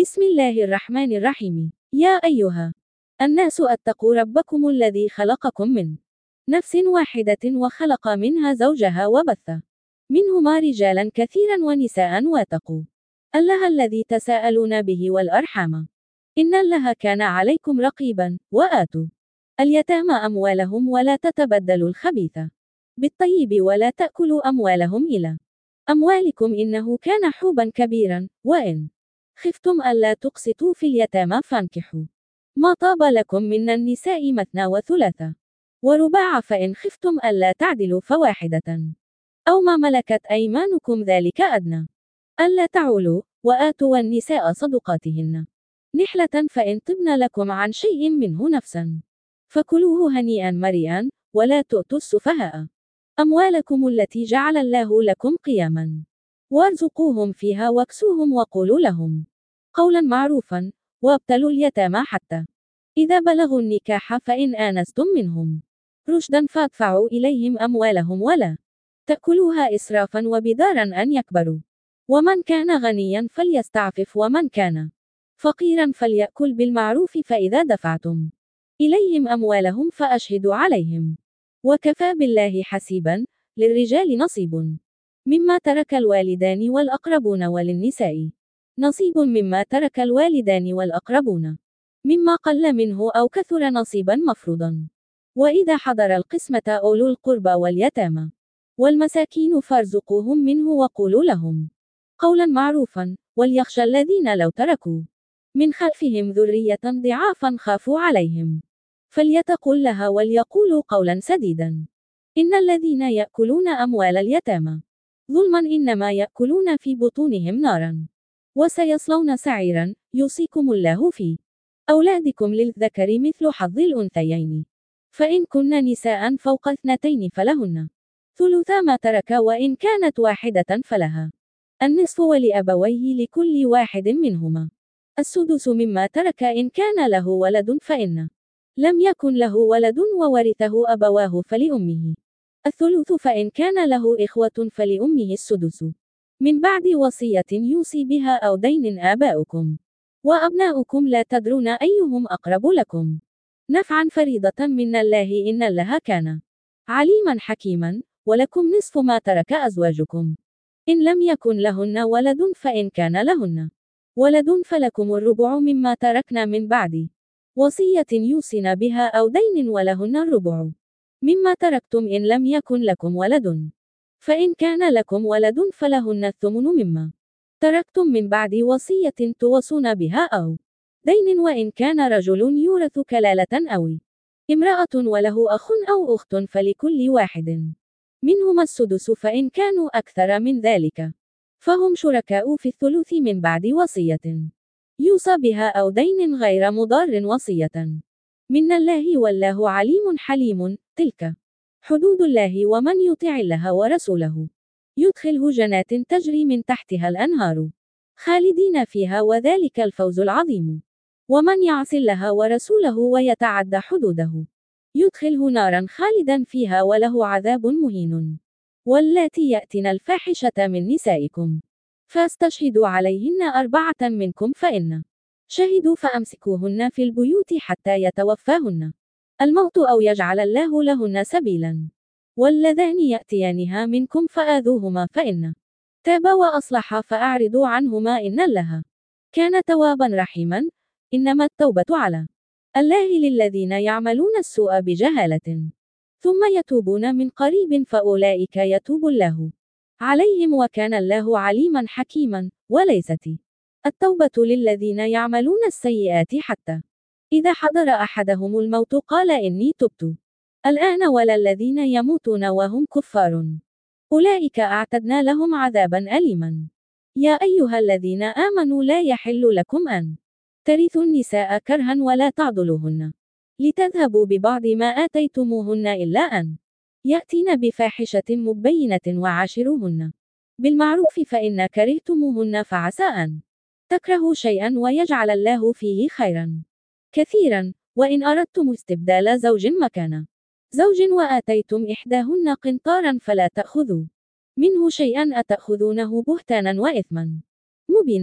بسم الله الرحمن الرحيم. يا أيها الناس اتقوا ربكم الذي خلقكم من نفس واحدة وخلق منها زوجها وبث منهما رجالا كثيرا ونساء واتقوا الله الذي تساءلون به والأرحام إن الله كان عليكم رقيبا وآتوا اليتامى أموالهم ولا تتبدلوا الخبيث بالطيب ولا تأكلوا أموالهم إلى أموالكم إنه كان حوبا كبيرا وإن خفتم ألا تقسطوا في اليتامى فانكحوا ما طاب لكم من النساء مثنى وثلاث ورباع فإن خفتم ألا تعدلوا فواحدة أو ما ملكت أيمانكم ذلك أدنى ألا تعولوا وآتوا النساء صدقاتهن نحلة فإن طبن لكم عن شيء منه نفسا فكلوه هنيئا مريئا ولا تؤتوا السفهاء أموالكم التي جعل الله لكم قياما وارزقوهم فيها واكسوهم وقولوا لهم قولا معروفا وابتلوا اليتامى حتى إذا بلغوا النكاح فإن آنستم منهم رشدا فادفعوا إليهم أموالهم ولا تأكلوها إسرافا وبدارا أن يكبروا ومن كان غنيا فليستعفف ومن كان فقيرا فليأكل بالمعروف فإذا دفعتم إليهم أموالهم فأشهدوا عليهم وكفى بالله حسيبا. للرجال نصيب مما ترك الوالدان والأقربون وللنساء نصيب مما ترك الوالدان والأقربون مما قل منه أو كثر نصيبا مفروضا وإذا حضر القسمة أولو القربى واليتامى والمساكين فارزقوهم منه وقولوا لهم قولا معروفا وليخشى الذين لو تركوا من خلفهم ذرية ضعافا خافوا عليهم فليتقوا الله وليقولوا قولا سديدا إن الذين يأكلون أموال اليتامى ظلما إنما يأكلون في بطونهم نارا وسيصلون سعيرا. يوصيكم الله في أولادكم للذكر مثل حظ الأنثيين فإن كن نساء فوق 2 فلهن ثلثا ما ترك وإن كانت واحدة فلها النصف ولأبويه لكل واحد منهما السدس مما ترك إن كان له ولد فإن لم يكن له ولد وورثه أبواه فلأمه الثلث فإن كان له إخوة فلأمه السدس من بعد وصية يوصي بها أو دين آباؤكم وأبناؤكم لا تدرون أيهم أقرب لكم نفعا فريضة من الله إن الله كان عليما حكيما. ولكم نصف ما ترك أزواجكم إن لم يكن لهن ولد فإن كان لهن ولد فلكم الربع مما تركنا من بعد وصية يوصين بها أو دين ولهن الربع مما تركتم إن لم يكن لكم ولد فإن كان لكم ولد فلهن الثمن مما تركتم من بعد وصية توصون بها أو دين وإن كان رجل يورث كلالة أو امرأة وله أخ أو أخت فلكل واحد منهما السدس فإن كانوا أكثر من ذلك فهم شركاء في الثلث من بعد وصية يوصى بها أو دين غير مضار وصية من الله والله عليم حليم. تلك حدود الله ومن يطع الله ورسوله يدخله جنات تجري من تحتها الأنهار خالدين فيها وذلك الفوز العظيم ومن يعص الله ورسوله ويتعد حدوده يدخله نارا خالدا فيها وله عذاب مهين. واللاتي يأتين الفاحشة من نسائكم فاستشهدوا عليهن 4 منكم فإن شهدوا فأمسكوهن في البيوت حتى يتوفاهن الموت أو يجعل الله لهن سبيلا واللذان يأتيانها منكم فآذوهما فإن تابا وأصلحا فأعرضوا عنهما إن الله كان توابا رحيما. إنما التوبة على الله للذين يعملون السوء بجهالة ثم يتوبون من قريب فأولئك يتوب الله عليهم وكان الله عليما حكيما. وليست التوبة للذين يعملون السيئات حتى إذا حضر أحدهم الموت قال إني تبت الآن ولا الذين يموتون وهم كفار أولئك أعتدنا لهم عذابا أليما. يا أيها الذين آمنوا لا يحل لكم أن ترثوا النساء كرها ولا تعضلوهن لتذهبوا ببعض ما آتيتموهن إلا أن يأتين بفاحشة مبينة وعاشروهن بالمعروف فإن كرهتموهن فعسى أن تكرهوا شيئا ويجعل الله فيه خيرا كثيرا. وإن أردتم استبدال زوج مكان زوج وآتيتم إحداهن قنطارا فلا تأخذوا منه شيئا أتأخذونه بهتانا وإثما مبينا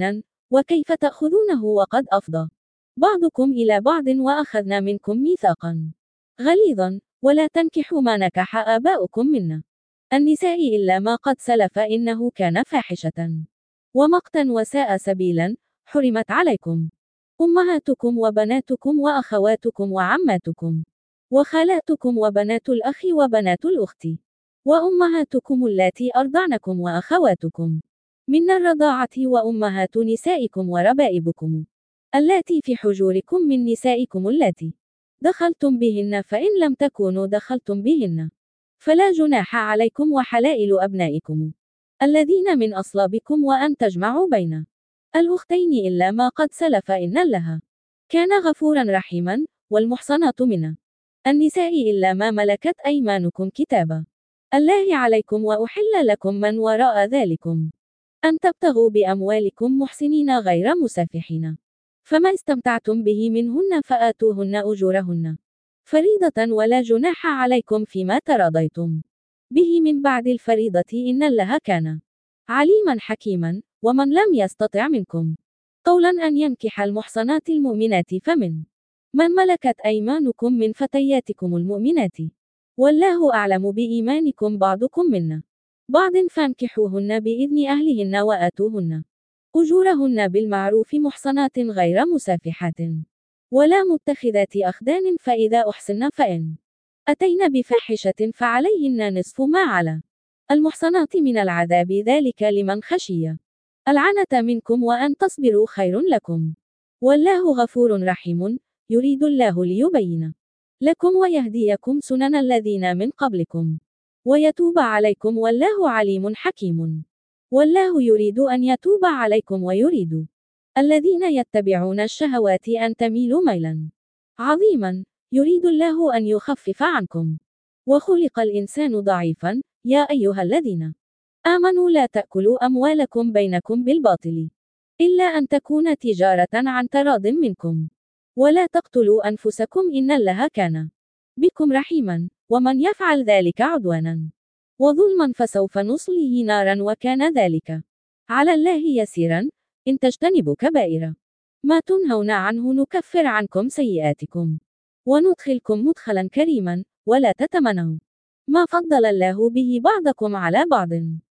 وكيف تأخذونه وقد أفضى بعضكم إلى بعض وأخذنا منكم ميثاقا غليظا، ولا تنكحوا ما نكح آباؤكم منا النساء إلا ما قد سلف إنه كان فاحشة ومقتا وساء سبيلا. حرمت عليكم أمهاتكم وبناتكم وأخواتكم وعماتكم وخالاتكم وبنات الأخ وبنات الأخت وأمهاتكم اللاتي أرضعنكم وأخواتكم من الرضاعة وأمهات نسائكم وربائبكم اللاتي في حجوركم من نسائكم اللاتي دخلتم بهن، فإن لم تكونوا دخلتم بهن فلا جناح عليكم، وحلائل أبنائكم الذين من أصلابكم، وأن تجمعوا بين الأختين إلا ما قد سلف إن الله كان غفورا رحيما. والمحصنات من النساء إلا ما ملكت أيمانكم كتاب الله عليكم، وأحل لكم من وراء ذلكم أن تبتغوا بأموالكم محسنين غير مسافحين، فما استمتعتم به منهن فآتوهن أجورهن فريضة، ولا جناح عليكم فيما تراضيتم به من بعد الفريضة إن الله كان عليما حكيما. ومن لم يستطع منكم قولا أن ينكح المحصنات المؤمنات فمن من ملكت أيمانكم من فتياتكم المؤمنات، والله أعلم بإيمانكم بعضكم من بعض، فانكحوهن بإذن أهلهن وآتوهن أجورهن بالمعروف محصنات غير مسافحات ولا متخذات أخدان، فإذا أحصن فإن أتين بفاحشة فعليهن نصف ما على المحصنات من العذاب، ذلك لمن خشي العنة منكم، وأن تصبروا خير لكم، والله غفور رحيم. يريد الله ليبين لكم ويهديكم سنن الذين من قبلكم ويتوب عليكم، والله عليم حكيم. والله يريد أن يتوب عليكم ويريد الذين يتبعون الشهوات أن تميلوا ميلا عظيما. يريد الله أن يخفف عنكم، وخلق الإنسان ضعيفا. يا أيها الذين آمنوا لا تأكلوا أموالكم بينكم بالباطل إلا أن تكون تجارة عن تراض منكم، ولا تقتلوا أنفسكم إن الله كان بكم رحيما. ومن يفعل ذلك عدوانا وظلما فسوف نصليه نارا، وكان ذلك على الله يسيرا. إن تجتنبوا كبائر ما تنهون عنه نكفر عنكم سيئاتكم وندخلكم مدخلا كريما. ولا تتمنوا ما فضل الله به بعضكم على بعض،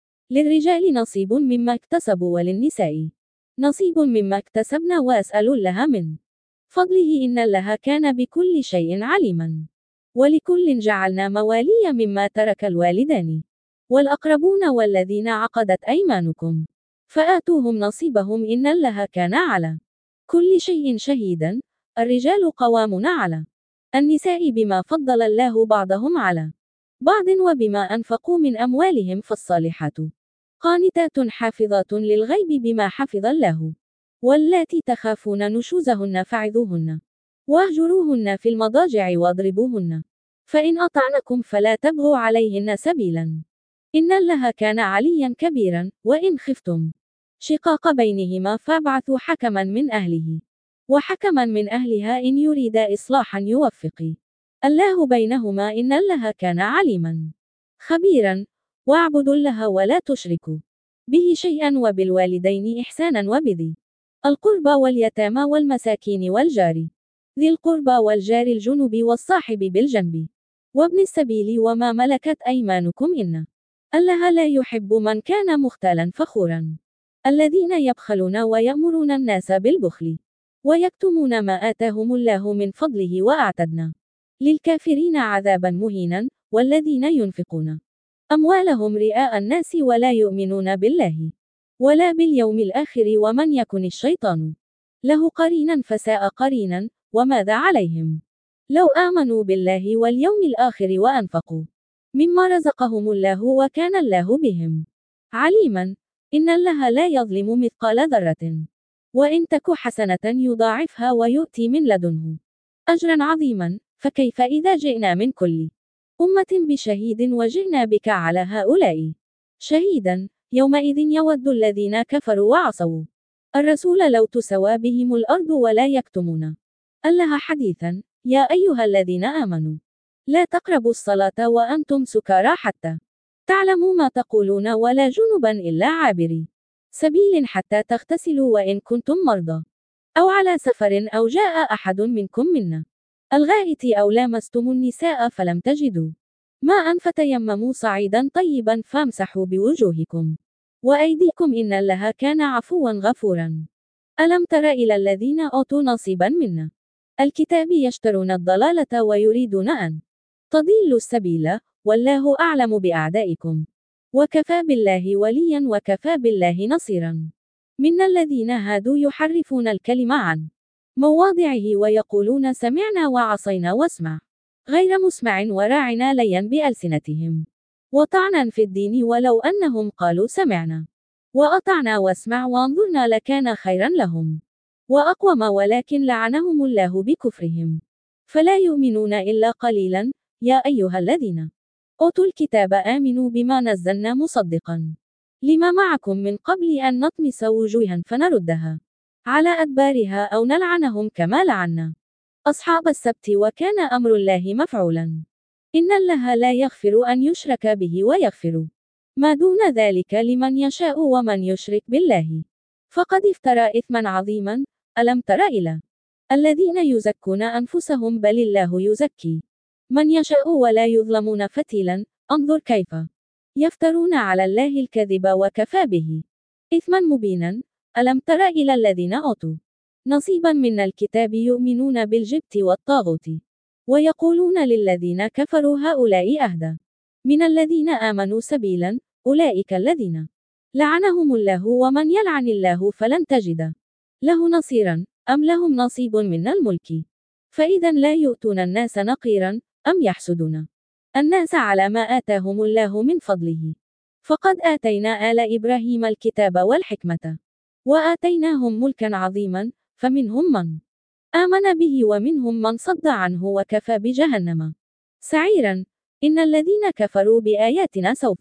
للرجال نصيب مما اكتسبوا وللنساء نصيب مما اكتسبنا، وأسأل الله من فضله إن الله كان بكل شيء عليما. ولكل جعلنا موالي مما ترك الوالدان والأقربون والذين عقدت أيمانكم فآتوهم نصيبهم إن الله كان على كل شيء شهيدا. الرجال قوامون على النساء بما فضل الله بعضهم على بعض وبما أنفقوا من أموالهم، فالصالحات قانتات حافظات للغيب بما حفظ الله، واللاتي تخافون نشوزهن فعظوهن واهجروهن في المضاجع واضربوهن، فإن أطعنكم فلا تبغوا عليهن سبيلا إن الله كان عليا كبيرا. وإن خفتم شقاق بينهما فابعثوا حكما من أهله وحكما من أهلها إن يريدا إصلاحا يوفق الله بينهما إن الله كان عليما خبيرا. واعبدوا الله ولا تشركوا به شيئا، وبالوالدين إحسانا، وبذي القربى واليتامى والمساكين والجار ذي القربى والجار الجنب والصاحب بالجنب وابن السبيل وما ملكت أيمانكم إن الله لا يحب من كان مختالا فخورا. الذين يبخلون ويأمرون الناس بالبخل ويكتمون ما آتاهم الله من فضله، وأعتدنا للكافرين عذابا مهينا. والذين ينفقون أموالهم رئاء الناس ولا يؤمنون بالله ولا باليوم الآخر، ومن يكن الشيطان له قرينا فساء قرينا. وماذا عليهم لو آمنوا بالله واليوم الآخر وأنفقوا مما رزقهم الله وكان الله بهم عليما. إن الله لا يظلم مثقال ذرة، وإن تك حسنة يضاعفها ويؤتي من لدنه أجرا عظيما. فكيف إذا جئنا من كل أمة بشهيد وجئنا بك على هؤلاء شهيدا؟ يومئذ يود الذين كفروا وعصوا الرسول لو تسوى بهم الأرض ولا يكتمون الله حديثا. يا أيها الذين آمنوا لا تقربوا الصلاة وأنتم سكارى حتى تعلموا ما تقولون ولا جنبا إلا عابري سبيل حتى تغتسلوا وإن كنتم مرضى أو على سفر أو جاء أحد منكم من الغائط أو لامستم النساء فلم تجدوا ماء فتيمموا صعيدا طيبا فامسحوا بوجوهكم وأيديكم إن الله كان عفوا غفورا. ألم تر إلى الذين أوتوا نصيبا من الكتاب يشترون الضلالة ويريدون أن تضلوا السبيل والله أعلم بأعدائكم وكفى بالله وليا وكفى بالله نصيرا. من الذين هادوا يحرفون الكلم عن مواضعه ويقولون سمعنا وعصينا واسمع غير مسمع وراعنا ليا بألسنتهم وطعنا في الدين ولو أنهم قالوا سمعنا وأطعنا واسمع وانظرنا لكان خيرا لهم وأقوم ولكن لعنهم الله بكفرهم فلا يؤمنون إلا قليلا. يا أيها الذين أوتوا الكتاب آمنوا بما نزلنا مصدقا لما معكم من قبل أن نطمس وجوها فنردها على أدبارها أو نلعنهم كما لعنا أصحاب السبت وكان أمر الله مفعولا. إن الله لا يغفر أن يشرك به ويغفر ما دون ذلك لمن يشاء ومن يشرك بالله فقد افترى إثما عظيما. ألم تر إلى الذين يزكون أنفسهم بل الله يزكي من يشاء ولا يظلمون فتيلا. انظر كيف يفترون على الله الكذب وكفى به إثما مبينا. ألم تر إلى الذين أوتوا نصيبا من الكتاب يؤمنون بالجبت والطاغوت ويقولون للذين كفروا هؤلاء أهدى من الذين آمنوا سبيلا. أولئك الذين لعنهم الله ومن يلعن الله فلن تجد له نصيرا أم لهم نصيب من الملك فإذا لا يؤتون الناس نقيرا أم يحسدون الناس على ما آتاهم الله من فضله فقد آتينا آل إبراهيم الكتاب والحكمة وآتيناهم ملكا عظيما فمنهم من آمن به ومنهم من صد عنه وكفى بجهنم سعيرا. إن الذين كفروا بآياتنا سوف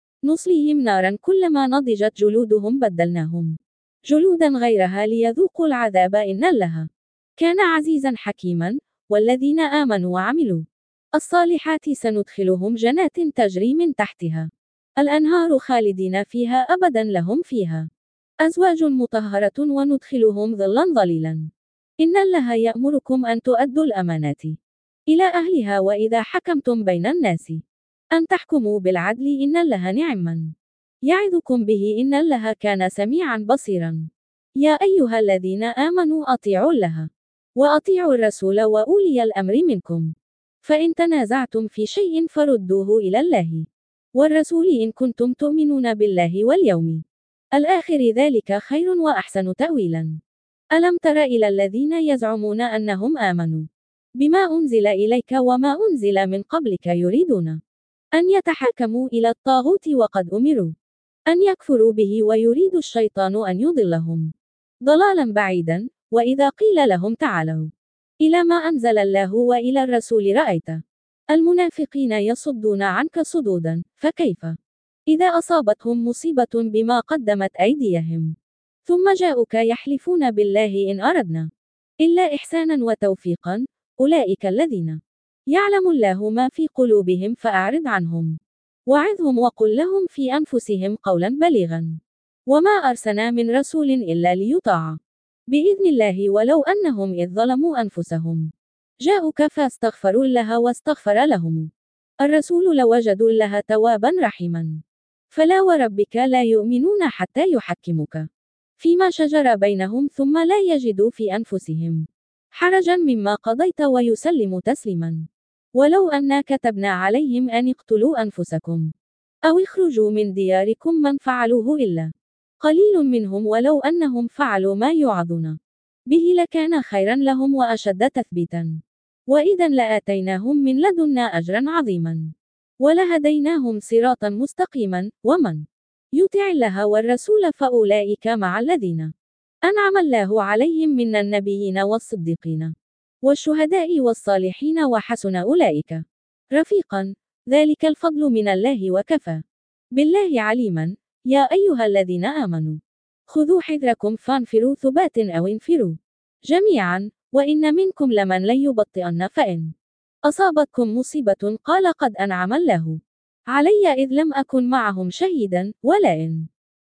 نصليهم نارا كلما نضجت جلودهم بدلناهم جلودا غيرها ليذوقوا العذاب إن الله كان عزيزا حكيما. والذين آمنوا وعملوا الصالحات سندخلهم جنات تجري من تحتها الأنهار خالدين فيها أبدا لهم فيها أزواج مطهرة وندخلهم ظلا ظليلا. إن الله يأمركم أن تؤدوا الأمانات إلى أهلها وإذا حكمتم بين الناس أن تحكموا بالعدل إن الله نعما يعظكم به إن الله كان سميعا بصيرا. يا أيها الذين آمنوا أطيعوا الله وأطيعوا الرسول وأولي الأمر منكم فإن تنازعتم في شيء فردوه إلى الله والرسول إن كنتم تؤمنون بالله واليوم الآخر ذلك خير وأحسن تأويلا. ألم تر إلى الذين يزعمون أنهم آمنوا بما أنزل إليك وما أنزل من قبلك يريدون أن يتحاكموا إلى الطاغوت وقد أمروا أن يكفروا به ويريد الشيطان أن يضلهم ضلالا بعيدا. وإذا قيل لهم تعالوا إلى ما أنزل الله وإلى الرسول رأيت المنافقين يصدون عنك صدودا فكيف إذا أصابتهم مصيبة بما قدمت أيديهم ثم جاءوك يحلفون بالله إن أردنا إلا إحسانا وتوفيقا. أولئك الذين يعلم الله ما في قلوبهم فأعرض عنهم وعظهم وقل لهم في أنفسهم قولا بليغا وما أرسلنا من رسول إلا ليطاع بإذن الله ولو أنهم إذ ظلموا أنفسهم جاءوك فاستغفروا الله واستغفر لهم الرسول لوجدوا الله توابا رحيما. فلا وربك لا يؤمنون حتى يحكموك فيما شجر بينهم ثم لا يجدوا في أنفسهم حرجا مما قضيت ويسلموا تسليما. ولو أنا كتبنا عليهم أن اقتلوا أنفسكم أو اخرجوا من دياركم من فعلوه إلا قليل منهم ولو أنهم فعلوا ما يوعظون به لكان خيرا لهم وأشد تثبيتا وإذا لآتيناهم من لدنا أجرا عظيما ولهديناهم صراطا مستقيما. ومن يطع الله والرسول فأولئك مع الذين أنعم الله عليهم من النبيين والصديقين والشهداء والصالحين وحسن أولئك رفيقا. ذلك الفضل من الله وكفى بالله عليما. يا أيها الذين آمنوا خذوا حذركم فانفروا ثبات أو انفروا جميعا وإن منكم لمن ليبطئن فإن أصابتكم مصيبة قال قد أنعم الله علي إذ لم أكن معهم شهيدا ولئن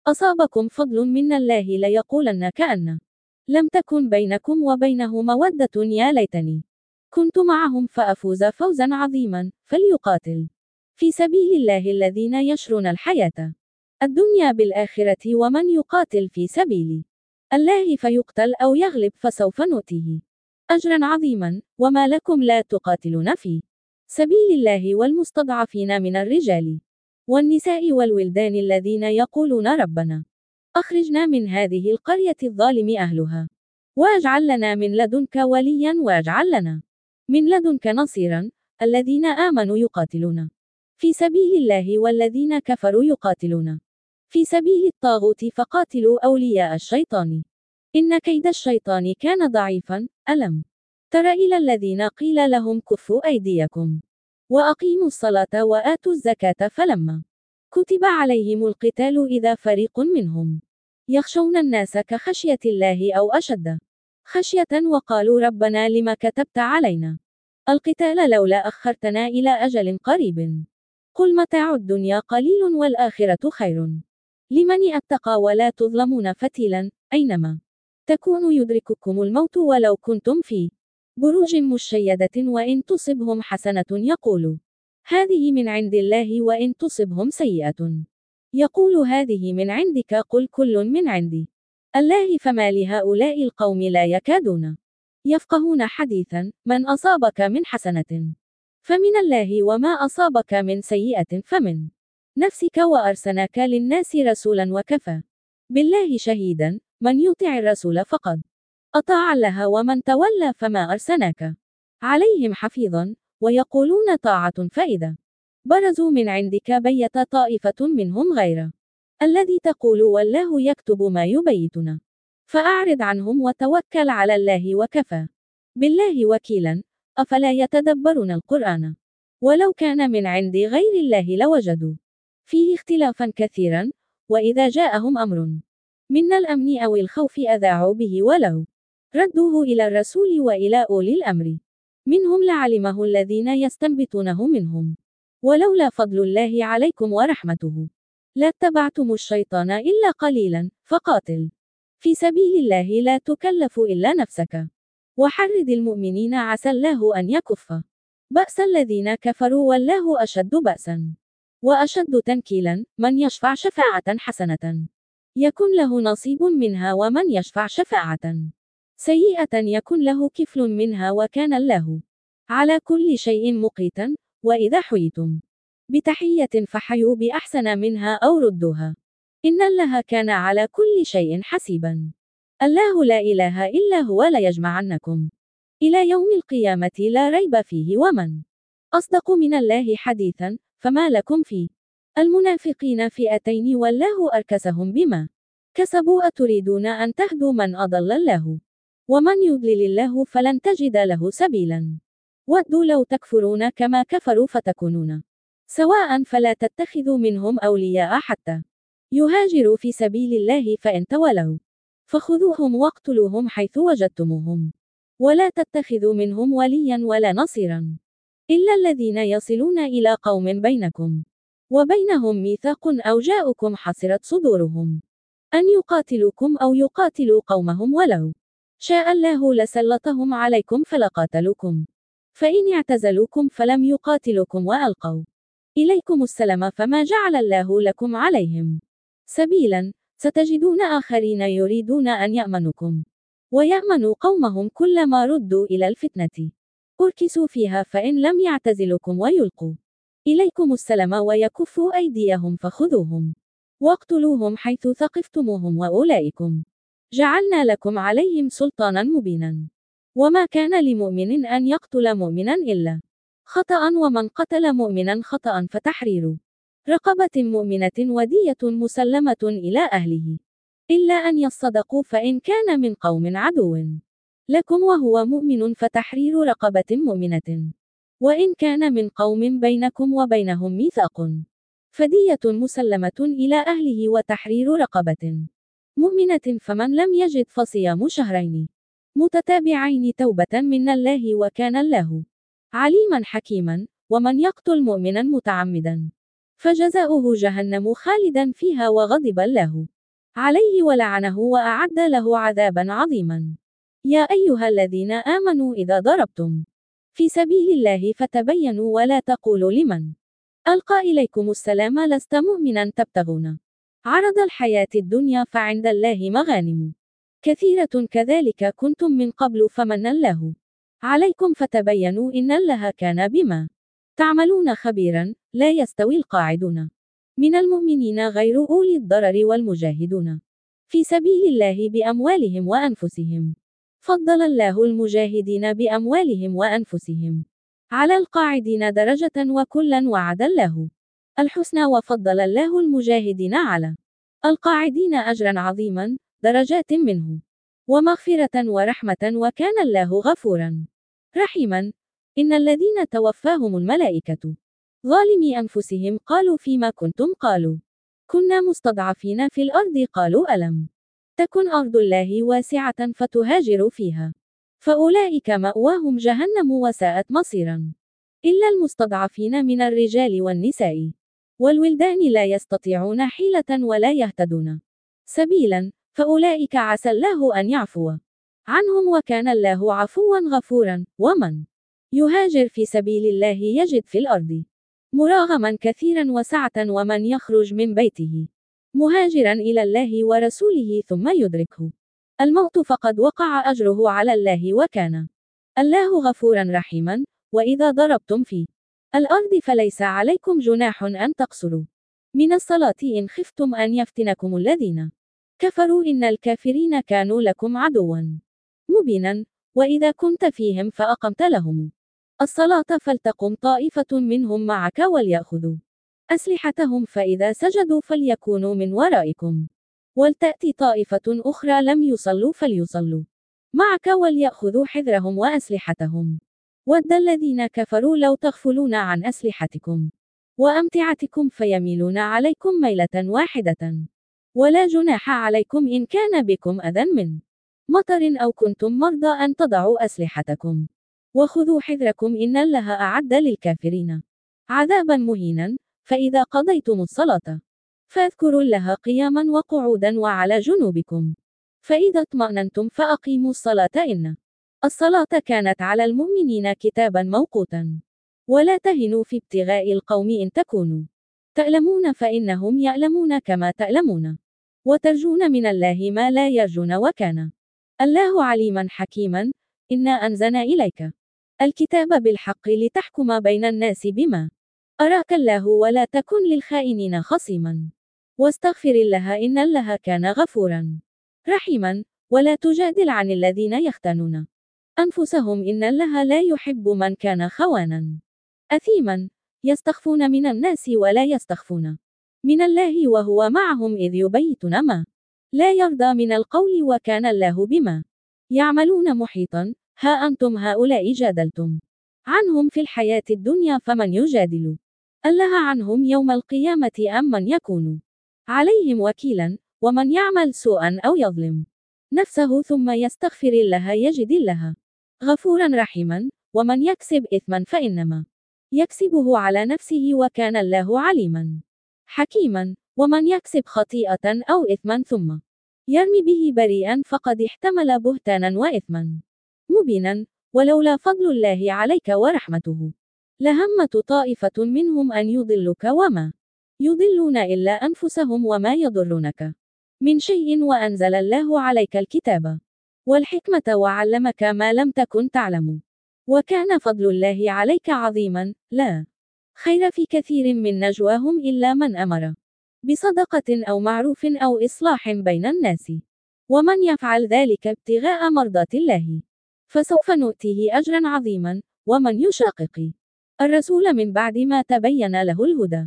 أصابكم فضل من الله ليقولن كأن لم تكن بينكم وبينه مودة يا ليتني كنت معهم فأفوز فوزا عظيما. فليقاتل في سبيل الله الذين يشرون الحياة الدنيا بالآخرة، ومن يقاتل في سبيل الله فيقتل أو يغلب فسوف نؤتيه أجرا عظيما. وما لكم لا تقاتلون في سبيل الله والمستضعفين من الرجال والنساء والولدان الذين يقولون ربنا أخرجنا من هذه القرية الظالم أهلها واجعل لنا من لدنك وليا واجعل لنا من لدنك نصيرا. الذين آمنوا يقاتلون في سبيل الله والذين كفروا يقاتلون في سبيل الطاغوت فقاتلوا أولياء الشيطان إن كيد الشيطان كان ضعيفا. ألم تر إلى الذين قيل لهم كفوا أيديكم وأقيموا الصلاة وآتوا الزكاة فلما كتب عليهم القتال إذا فريق منهم يخشون الناس كخشية الله أو أشد خشية وقالوا ربنا لما كتبت علينا القتال لولا أخرتنا إلى أجل قريب قل متاع الدنيا قليل والآخرة خير لمن اتقى ولا تظلمون فتيلا أينما تكونوا يدرككم الموت ولو كنتم في بروج مشيدة وإن تصبهم حسنة يقولوا هذه من عند الله وإن تصبهم سيئة يقول هذه من عندك قل كل من عندي الله فما لهؤلاء القوم لا يكادون يفقهون حديثا من أصابك من حسنة فمن الله وما أصابك من سيئة فمن نفسك وأرسلناك للناس رسولا وكفى بالله شهيدا. من يطع الرسول فقد أطاع الله ومن تولى فما أرسلناك عليهم حفيظا. ويقولون طاعة فإذا برزوا من عندك بيت طائفة منهم غير الذي تقول والله يكتب ما يبيتنا فأعرض عنهم وتوكل على الله وكفى بالله وكيلا. أفلا يتدبرون القرآن ولو كان من عند غير الله لوجدوا فيه اختلافا كثيرا. وإذا جاءهم أمر من الأمن أو الخوف أذاعوا به ولو ردوه إلى الرسول وإلى أولي الأمر منهم لعلمه الذين يستنبطونه منهم ولولا فضل الله عليكم ورحمته لاتبعتم الشيطان إلا قليلا. فقاتل في سبيل الله لا تكلف إلا نفسك وحرض المؤمنين عسى الله أن يكف بأس الذين كفروا والله أشد بأسا وأشد تنكيلا. من يشفع شفاعة حسنة يكن له نصيب منها ومن يشفع شفاعة سيئة يكن له كفل منها وكان الله على كل شيء مقيتا. وإذا حييتم بتحية فحيوا بأحسن منها أو ردوها إن الله كان على كل شيء حسيبا. الله لا إله إلا هو ليجمعنكم إلى يوم القيامة لا ريب فيه. ومن أصدق من الله حديثا فما لكم في المنافقين فئتين والله أركسهم بما كسبوا أتريدون أن تهدوا من أضل الله ومن يضلل الله فلن تجد له سبيلا. ودوا لو تكفرون كما كفروا فتكونون سواء فلا تتخذوا منهم أولياء حتى يهاجروا في سبيل الله فإن تولوا فخذوهم واقتلوهم حيث وجدتموهم ولا تتخذوا منهم وليا ولا نصيرا إلا الذين يصلون إلى قوم بينكم وبينهم ميثاق أو جاءكم حصرت صدورهم أن يقاتلوكم أو يقاتلوا قومهم ولو شاء الله لسلطهم عليكم فلقاتلوكم فإن اعتزلوكم فلم يقاتلوكم وألقوا إليكم السلام فما جعل الله لكم عليهم سبيلا. ستجدون آخرين يريدون أن يأمنوكم ويأمنوا قومهم كلما ردوا إلى الفتنة أركسوا فيها فإن لم يعتزلوكم ويلقوا إليكم السلام ويكفوا أيديهم فخذوهم واقتلوهم حيث ثقفتموهم وأولئكم جعلنا لكم عليهم سلطانا مبينا. وما كان لمؤمن أن يقتل مؤمنا إلا خطأ ومن قتل مؤمنا خطأ فتحرير رقبة مؤمنة ودية مسلمة إلى أهله إلا أن يصدقوا فإن كان من قوم عدو لكم وهو مؤمن فتحرير رقبة مؤمنة وإن كان من قوم بينكم وبينهم ميثاق فدية مسلمة إلى أهله وتحرير رقبة مؤمنة فمن لم يجد فصيام شهرين متتابعين توبة من الله وكان الله عليما حكيما. ومن يقتل مؤمنا متعمدا فجزاؤه جهنم خالدا فيها وغضب الله عليه ولعنه وأعد له عذابا عظيما. يا أيها الذين آمنوا إذا ضربتم في سبيل الله فتبينوا ولا تقولوا لمن ألقى إليكم السلام لست مؤمنا تبتغون عرض الحياة الدنيا فعند الله مغانم كثيرة كذلك كنتم من قبل فمن الله عليكم فتبينوا إن الله كان بما تعملون خبيرا. لا يستوي القاعدون من المؤمنين غير أولي الضرر والمجاهدون في سبيل الله بأموالهم وأنفسهم. فضل الله المجاهدين بأموالهم وأنفسهم على القاعدين درجة وكلا وعد الله الحسنى وفضل الله المجاهدين على القاعدين أجرا عظيما درجات منه ومغفرة ورحمة وكان الله غفورا رحيما. إن الذين توفاهم الملائكة ظالمي أنفسهم قالوا فيما كنتم قالوا كنا مستضعفين في الأرض قالوا ألم تكن أرض الله واسعة فتهاجروا فيها فأولئك مأواهم جهنم وساءت مصيرا إلا المستضعفين من الرجال والنساء والولدان لا يستطيعون حيلة ولا يهتدون سبيلا فأولئك عسى الله أن يعفو عنهم وكان الله عفوا غفورا. ومن يهاجر في سبيل الله يجد في الأرض مراغما كثيرا وسعة ومن يخرج من بيته مهاجرا إلى الله ورسوله ثم يدركه الموت فقد وقع أجره على الله وكان الله غفورا رحيما. وإذا ضربتم في الأرض فليس عليكم جناح أن تقصروا من الصلاة إن خفتم أن يفتنكم الذين كفروا إن الكافرين كانوا لكم عدوا مبينا. وإذا كنت فيهم فأقمت لهم الصلاة فلتقم طائفة منهم معك وليأخذوا أسلحتهم فإذا سجدوا فليكونوا من ورائكم ولتأتي طائفة أخرى لم يصلوا فليصلوا معك وليأخذوا حذرهم وأسلحتهم ود الذين كفروا لو تغفلون عن أسلحتكم وأمتعتكم فيميلون عليكم ميلة واحدة ولا جناح عليكم إن كان بكم أذى من مطر أو كنتم مرضى أن تضعوا أسلحتكم وخذوا حذركم إن الله أعد للكافرين عذابا مهينا. فإذا قضيتم الصلاة فاذكروا الله قياما وقعودا وعلى جنوبكم فإذا اطمأننتم فأقيموا الصلاة إن الصلاة كانت على المؤمنين كتابا موقوتا. ولا تهنوا في ابتغاء القوم إن تكونوا تألمون فإنهم يألمون كما تألمون وترجون من الله ما لا يرجون وكان الله عليما حكيما. إنا أنزلنا إليك الكتاب بالحق لتحكم بين الناس بما أراك الله ولا تكن للخائنين خصيما واستغفر الله إن الله كان غفورا رحيما. ولا تجادل عن الذين يختانون أنفسهم إن الله لا يحب من كان خوانا أثيما يستخفون من الناس ولا يستخفون من الله وهو معهم إذ يبيتون ما لا يرضى من القول وكان الله بما يعملون محيطا. ها أنتم هؤلاء جادلتم عنهم في الحياة الدنيا فمن يجادل الله عنهم يوم القيامة أم من يكون عليهم وكيلا. ومن يعمل سوءا أو يظلم نفسه ثم يستغفر الله يجد الله غفورا رحيما. ومن يكسب إثما فإنما يكسبه على نفسه وكان الله عليما حكيما. ومن يكسب خطيئة أو إثما ثم يرمي به بريئا فقد احتمل بهتانا وإثما مبينا. ولولا فضل الله عليك ورحمته لهمت طائفة منهم أن يضلك وما يضلون إلا أنفسهم وما يضرونك من شيء وأنزل الله عليك الكتاب والحكمة وعلمك ما لم تكن تعلم وكان فضل الله عليك عظيما. لا خير في كثير من نجواهم إلا من أمر بصدقة أو معروف أو إصلاح بين الناس ومن يفعل ذلك ابتغاء مرضات الله فسوف نؤتيه أجرا عظيما. ومن يشاقق الرسول من بعد ما تبين له الهدى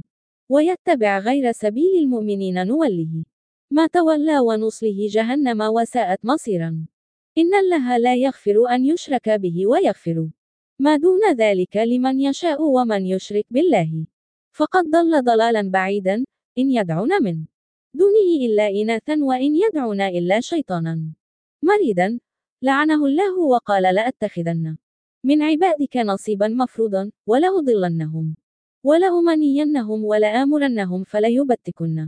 ويتبع غير سبيل المؤمنين نوله ما تولى ونصله جهنم وساءت مصيرا. إن الله لا يغفر أن يشرك به ويغفر ما دون ذلك لمن يشاء ومن يشرك بالله فقد ضل ضلالا بعيدا. إن يدعون من دونه إلا إناثا وإن يدعون إلا شيطانا مريدا لعنه الله وقال لأتخذن من عبادك نصيبا مفروضا ولأضلنهم ولأمنينهم ولآمرنهم فليبتكن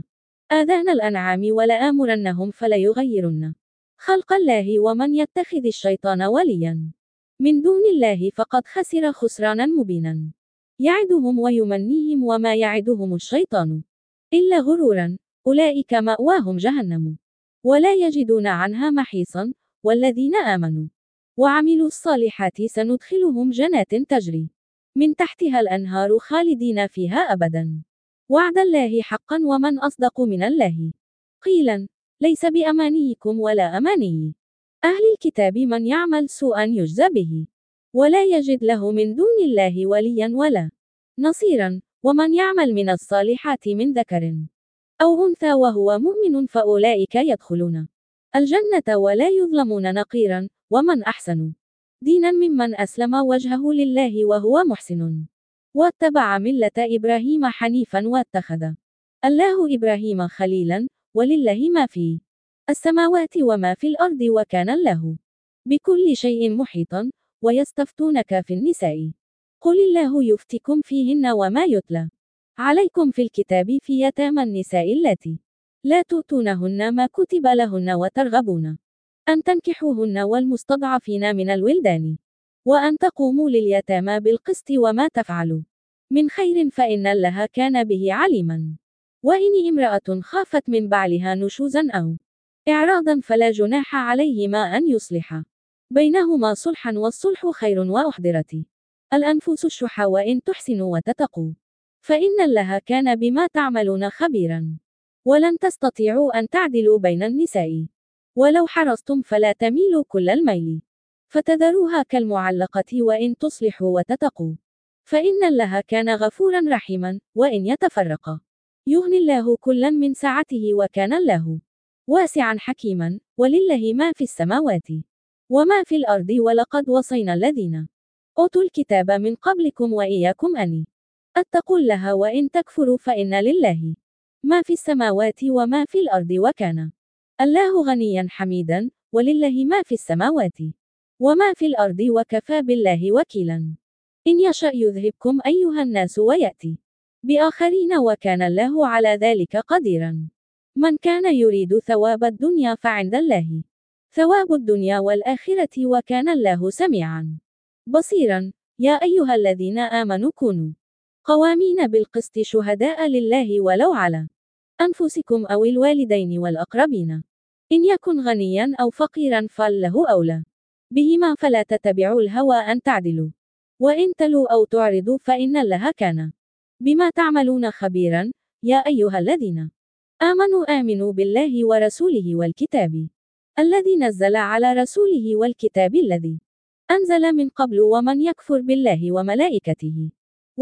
آذان الأنعام ولآمرنهم فليغيرن خلق الله ومن يتخذ الشيطان وليا من دون الله فقد خسر خسرانا مبينا يعدهم ويمنيهم وما يعدهم الشيطان إلا غرورا أولئك مأواهم جهنم ولا يجدون عنها محيصا والذين آمنوا وعملوا الصالحات سندخلهم جنات تجري من تحتها الأنهار خالدين فيها أبدا وعد الله حقا ومن أصدق من الله قيلا ليس بأمانيكم ولا أماني أهل الكتاب من يعمل سوءا يجزى به ولا يجد له من دون الله وليا ولا نصيرا ومن يعمل من الصالحات من ذكر أو أنثى وهو مؤمن فأولئك يدخلون الجنة ولا يظلمون نقيرا ومن أحسن دينا ممن أسلم وجهه لله وهو محسن واتبع ملة إبراهيم حنيفا واتخذ الله إبراهيم خليلا ولله ما في السماوات وما في الأرض وكان الله بكل شيء محيطا ويستفتونك في النساء قل الله يفتكم فيهن وما يتلى عليكم في الكتاب في يتامى النساء اللاتي لا تؤتونهن ما كتب لهن وترغبون أن تنكحوهن والمستضعفين من الولدان وأن تقوموا لليتامى بالقسط وما تفعلوا من خير فإن الله كان به عليما وإن امرأة خافت من بعلها نشوزا أو إعراضا فلا جناح عليهما أن يصلحا بينهما صلحا والصلح خير وأحضرت الأنفس الشح وإن تحسنوا وتتقوا فإن الله كان بما تعملون خبيرا ولن تستطيعوا أن تعدلوا بين النساء ولو حرصتم فلا تميلوا كل الميل فتذروها كالمعلقة وإن تصلحوا وتتقوا فإن الله كان غفورا رحيما وإن يتفرقا يغني الله كلا من سعته وكان الله واسعا حكيما ولله ما في السماوات وما في الأرض ولقد وصينا الذين أوتوا الكتاب من قبلكم وإياكم أن اتقوا الله وإن تكفروا فإن لله ما في السماوات وما في الأرض وكان الله غنيا حميدا ولله ما في السماوات وما في الأرض وكفى بالله وكيلا إن يشأ يذهبكم أيها الناس ويأتي بآخرين وكان الله على ذلك قديرا من كان يريد ثواب الدنيا فعند الله ثواب الدنيا والآخرة وكان الله سميعا بصيرا يا أيها الذين آمنوا كونوا قوامين بالقسط شهداء لله ولو على أنفسكم أو الوالدين والأقربين إن يكن غنيا أو فقيرا فله أولى بهما فلا تتبعوا الهوى أن تعدلوا وإن تلوا أو تعرضوا فإن الله كان بما تعملون خبيرا يا أيها الذين آمنوا آمنوا بالله ورسوله والكتاب الذي نزل على رسوله والكتاب الذي أنزل من قبل ومن يكفر بالله وملائكته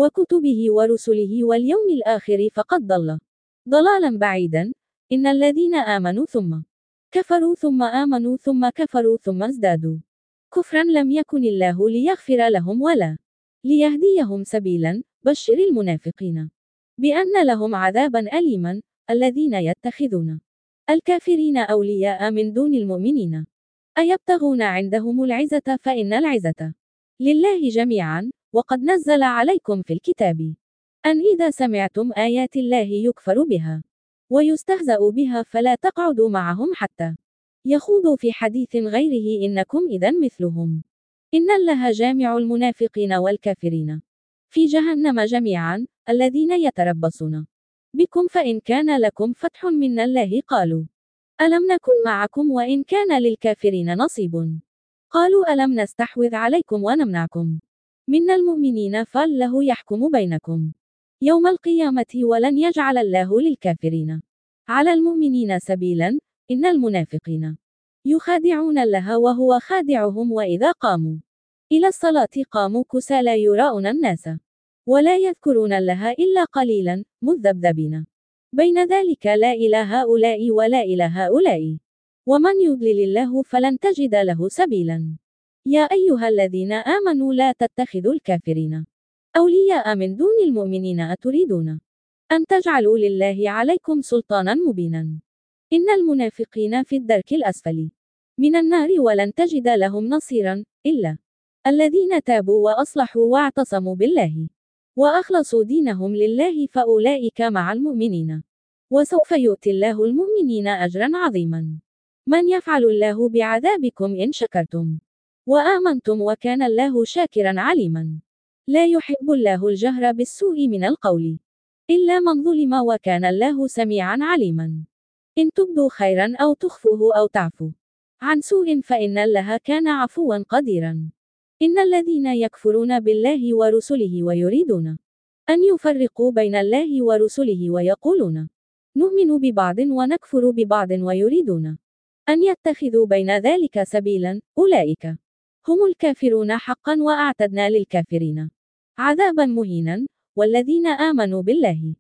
وكتبه ورسله واليوم الآخر فقد ضل ضلالا بعيدا إن الذين آمنوا ثم كفروا ثم آمنوا ثم كفروا ثم ازدادوا كفرا لم يكن الله ليغفر لهم ولا ليهديهم سبيلا بشر المنافقين بأن لهم عذابا أليما الذين يتخذون الكافرين أولياء من دون المؤمنين أيبتغون عندهم العزة فإن العزة لله جميعا وقد نزل عليكم في الكتاب أن إذا سمعتم آيات الله يكفر بها ويستهزأ بها فلا تقعدوا معهم حتى يخوضوا في حديث غيره إنكم إذا مثلهم إن الله جامع المنافقين والكافرين في جهنم جميعا الذين يتربصون بكم فإن كان لكم فتح من الله قالوا ألم نكن معكم وإن كان للكافرين نصيب قالوا ألم نستحوذ عليكم ونمنعكم من المؤمنين فالله يحكم بينكم يوم القيامة ولن يجعل الله للكافرين على المؤمنين سبيلا إن المنافقين يخادعون الله وهو خادعهم وإذا قاموا إلى الصلاة قاموا كسالى يراءون الناس ولا يذكرون الله إلا قليلا مذبذبين بين ذلك لا إلى هؤلاء ولا إلى هؤلاء ومن يضلل الله فلن تجد له سبيلا يا أيها الذين آمنوا لا تتخذوا الكافرين أولياء من دون المؤمنين أتريدون أن تجعلوا لله عليكم سلطانا مبينا إن المنافقين في الدرك الأسفل من النار ولن تجد لهم نصيرا إلا الذين تابوا وأصلحوا واعتصموا بالله وأخلصوا دينهم لله فأولئك مع المؤمنين وسوف يؤتي الله المؤمنين أجرا عظيما. من يفعل الله بعذابكم إن شكرتم وآمنتم وكان الله شاكرا عليما. لا يحب الله الجهر بالسوء من القول إلا من ظلم وكان الله سميعا عليما. إن تبدوا خيرا أو تخفوه أو تعفو عن سوء فإن الله كان عفوا قديرا. إن الذين يكفرون بالله ورسله ويريدون أن يفرقوا بين الله ورسله ويقولون نؤمن ببعض ونكفر ببعض ويريدون أن يتخذوا بين ذلك سبيلا أولئك هم الكافرون حقا وأعتدنا للكافرين عذابا مهينا. والذين آمنوا بالله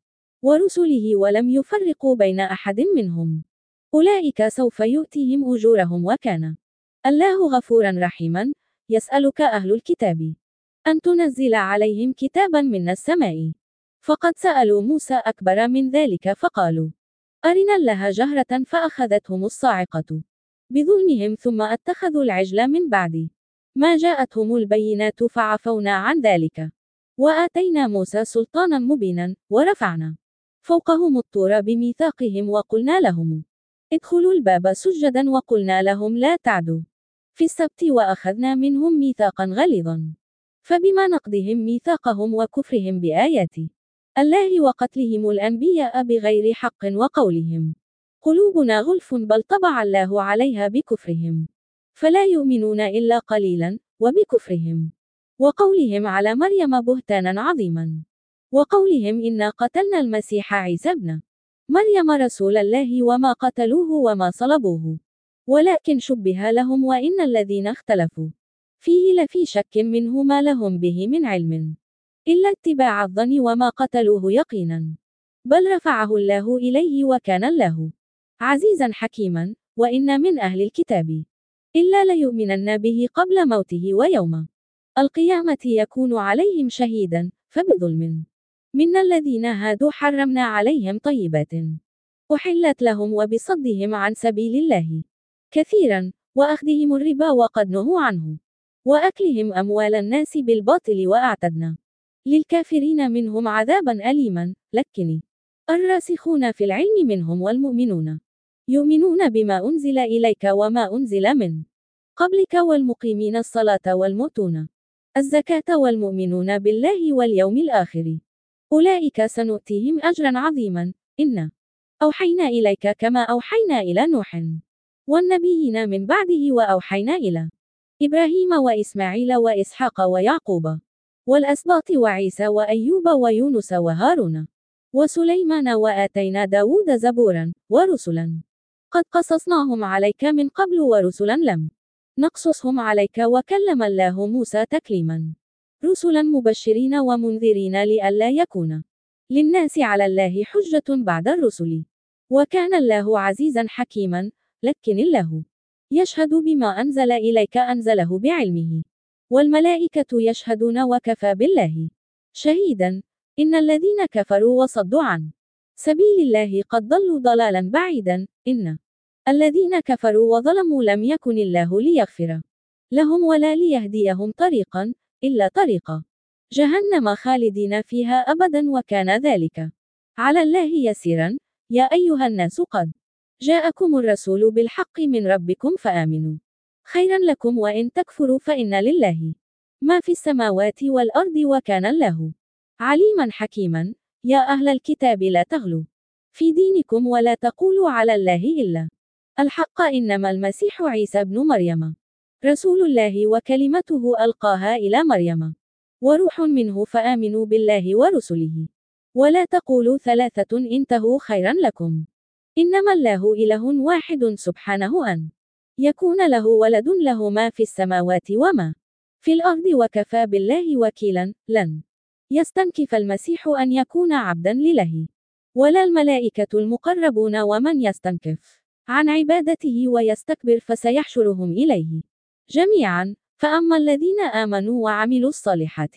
ورسله ولم يفرقوا بين أحد منهم أولئك سوف يؤتيهم أجورهم وكان الله غفورا رحيما. يسألك أهل الكتاب أن تنزل عليهم كتابا من السماء فقد سألوا موسى أكبر من ذلك فقالوا أرنا الله جهرة فأخذتهم الصاعقة بظلمهم ثم اتخذوا العجل من بعد ما جاءتهم البينات فعفونا عن ذلك وآتينا موسى سلطانا مبينا ورفعنا فوقهم الطور بميثاقهم وقلنا لهم ادخلوا الباب سجدا وقلنا لهم لا تعدوا في السبت وأخذنا منهم ميثاقا غليظا فبما نقضهم ميثاقهم وكفرهم بآيات الله وقتلهم الأنبياء بغير حق وقولهم قلوبنا غلف بل طبع الله عليها بكفرهم فلا يؤمنون إلا قليلا وبكفرهم وقولهم على مريم بهتانا عظيما وقولهم إنا قتلنا المسيح عيسى ابن مريم رسول الله وما قتلوه وما صلبوه ولكن شبه لهم وإن الذين اختلفوا فيه لفي شك منه ما لهم به من علم إلا اتباع الظن وما قتلوه يقينا بل رفعه الله إليه وكان الله عزيزا حكيما. وإن من أهل الكتاب إلا ليؤمنن به قبل موته ويوم القيامة يكون عليهم شهيدا فبظلم من الذين هادوا حرمنا عليهم طيبات أحلت لهم وبصدهم عن سبيل الله كثيرا وأخذهم الربا وقد نهوا عنه وأكلهم أموال الناس بالباطل وأعتدنا للكافرين منهم عذابا أليما. لكن الراسخون في العلم منهم والمؤمنون يؤمنون بما أنزل إليك وما أنزل من قبلك والمقيمين الصلاة والمؤتون الزكاة والمؤمنون بالله واليوم الآخر أولئك سنؤتيهم أجرا عظيما. إنا أوحينا إليك كما أوحينا إلى نوح والنبيين من بعده وأوحينا إلى إبراهيم وإسماعيل وإسحاق ويعقوب والأسباط وعيسى وأيوب ويونس وهارون وسليمان وآتينا داود زبورا ورسلا قد قصصناهم عليك من قبل ورسلا لم نقصصهم عليك وكلم الله موسى تكليما رسلا مبشرين ومنذرين لئلا يكون للناس على الله حجة بعد الرسل وكان الله عزيزا حكيما. لكن الله يشهد بما أنزل إليك أنزله بعلمه والملائكة يشهدون وكفى بالله شهيدا. إن الذين كفروا وصدوا عن سبيل الله قد ضلوا ضلالا بعيدا. إن الذين كفروا وظلموا لم يكن الله ليغفر لهم ولا ليهديهم طريقا إلا طريق جهنم خالدين فيها أبدا وكان ذلك على الله يسيرا. يا أيها الناس قد جاءكم الرسول بالحق من ربكم فآمنوا خيرا لكم وإن تكفروا فإن لله ما في السماوات والأرض وكان الله عليما حكيما. يا أهل الكتاب لا تغلوا في دينكم ولا تقولوا على الله إلا الحق إنما المسيح عيسى ابن مريم رسول الله وكلمته ألقاها إلى مريم وروح منه فآمنوا بالله ورسله ولا تقولوا ثلاثة انتهوا خيرا لكم إنما الله إله واحد سبحانه أن يكون له ولد له ما في السماوات وما في الأرض وكفى بالله وكيلا. لن يستنكف المسيح أن يكون عبدا لله ولا الملائكة المقربون ومن يستنكف عن عبادته ويستكبر فسيحشرهم إليه جميعا. فأما الذين آمنوا وعملوا الصالحات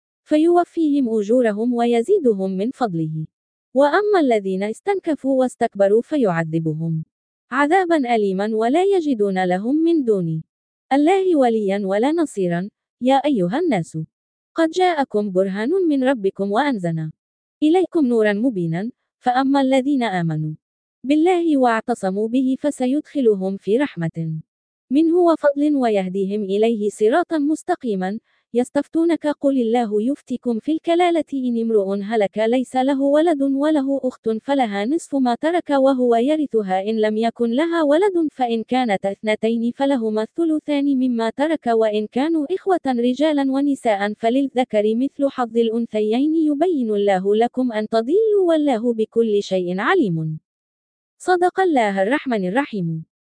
فيوفيهم أجورهم ويزيدهم من فضله وأما الذين استنكفوا واستكبروا فيعذبهم عذابا أليما ولا يجدون لهم من دون الله وليا ولا نصيرا. يا أيها الناس قد جاءكم برهان من ربكم وأنزلنا إليكم نورا مبينا فأما الذين آمنوا بالله واعتصموا به فسيدخلهم في رحمة منه وفضل ويهديهم إليه صراطا مستقيما. يستفتونك قل الله يفتيكم في الكلالة إن امرؤ هلك ليس له ولد وله أخت فلها نصف ما ترك وهو يرثها إن لم يكن لها ولد فإن كانت اثنتين فلهما الثلثان مما ترك وإن كانوا إخوة رجالا ونساء فللذكر مثل حظ الأنثيين يبين الله لكم أن تضلوا والله بكل شيء عليم. صدق الله الرحمن الرحيم.